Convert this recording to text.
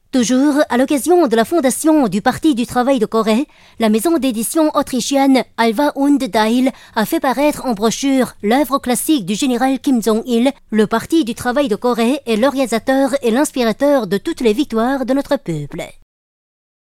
Toujours à l'occasion de la fondation du Parti du travail de Corée, la maison d'édition autrichienne Alva und Dail a fait paraître en brochure l'œuvre classique du général Kim Jong-il. Le Parti du travail de Corée est l'organisateur et l'inspirateur de toutes les victoires de notre peuple.